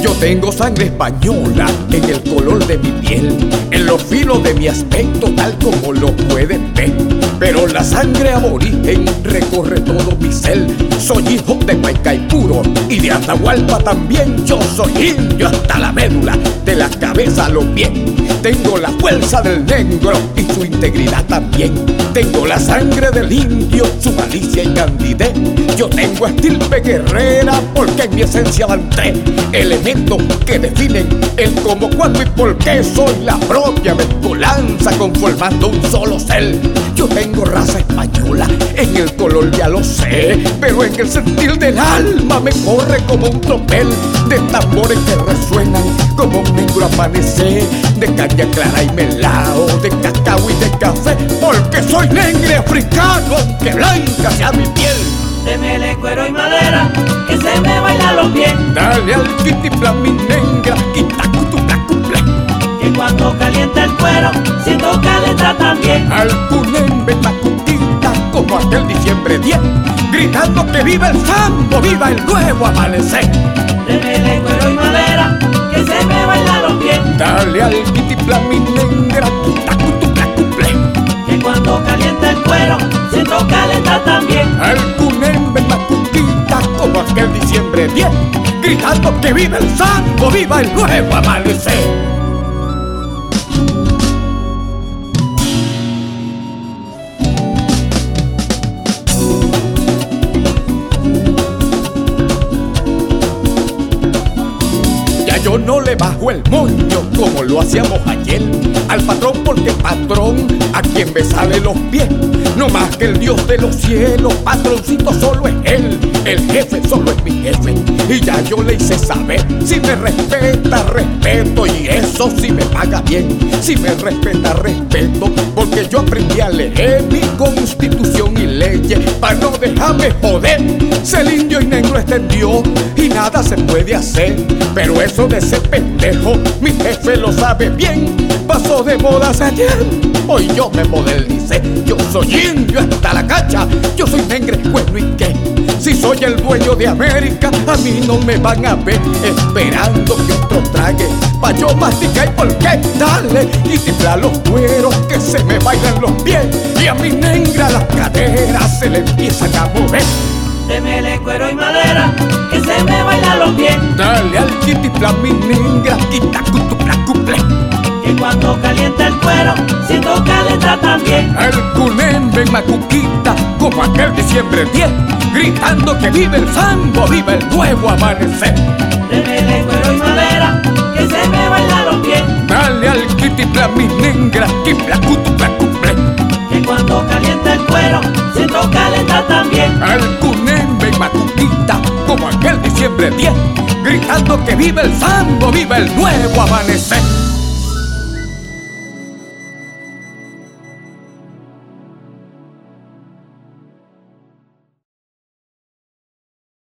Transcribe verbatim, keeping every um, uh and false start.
Yo tengo sangre española en el color de mi piel, en los filos de mi aspecto tal como lo pueden ver. Pero la sangre aborigen recorre todo mi ser. Soy hijo de Guaycaipuro y de Atahualpa también. Yo soy indio hasta la médula, de la cabeza a los pies. Tengo la fuerza del negro y su integridad también. Tengo la sangre del indio, su malicia y candidez. Yo tengo estirpe guerrera porque en mi esencia van tres elementos que definen el cómo, cuándo y por qué. Soy la propia mezcolanza conformando un solo ser. Yo tengo raza española, en el color ya lo sé, pero en el sentir del alma me corre como un tropel de tambores que resuenan como un negro amanecer, de caña clara y melao, de cacao y de café, porque soy negro africano aunque blanca sea mi piel. Démele cuero y madera, que se me bailan los pies. Dale al kitiplan mi negra, quitacutuplacuple, que cuando calienta el cuero, siento calentar también. Al punembe macutita, como aquel diciembre diez, gritando que viva el sambo, viva el nuevo amanecer. Démele cuero y madera, que se me bailan los pies. Dale al kitiplan mi negra, quitacutuplacuple, que cuando calienta el cuero, siento calentar también. Al punembe macutita, como aquel diciembre diez, gritando que viva el sambo, viva el nuevo amanecer. Yo no le bajo el moño como lo hacíamos ayer al patrón, porque patrón a quien me sale los pies. No más que el Dios de los cielos, patroncito solo es él, el jefe solo es mi jefe. Y ya yo le hice saber, si me respeta, respeto, y eso sí me paga bien. Si me respeta, respeto, porque yo aprendí a leer mi constitución y leyes para no dejarme joder. Si el indio y negro está en Dios y nada se puede hacer, pero eso de ese pendejo, mi jefe lo sabe bien. Pasó de moda hace tiempo, hoy yo me modernicé. Yo soy indio hasta la cacha, yo soy negro, bueno y qué. Si soy el dueño de América, a mí no me van a ver esperando que otro trague pa' yo masticar. ¿Por qué? Dale y tiembla los cueros que se me bailan los pies, y a mi negra las caderas se le empiezan a mover. Démele cuero y madera, que se me bailan los pies. Dale al kitiplan mi negra, quitacutuplacuple, que cuando calienta el cuero, siento calentar también. Al cunembe macuquita, como aquel diciembre diez, gritando que vive el sambo, vive el nuevo amanecer. Démele cuero y madera, que se me bailan los pies. Dale al kitiplan mi negra, quitacutuplacuple, que cuando calienta el cuero, siento calentar también. Al cunembe macuquita, como aquel diciembre diez, gritando que vive el sambo, vive el nuevo amanecer.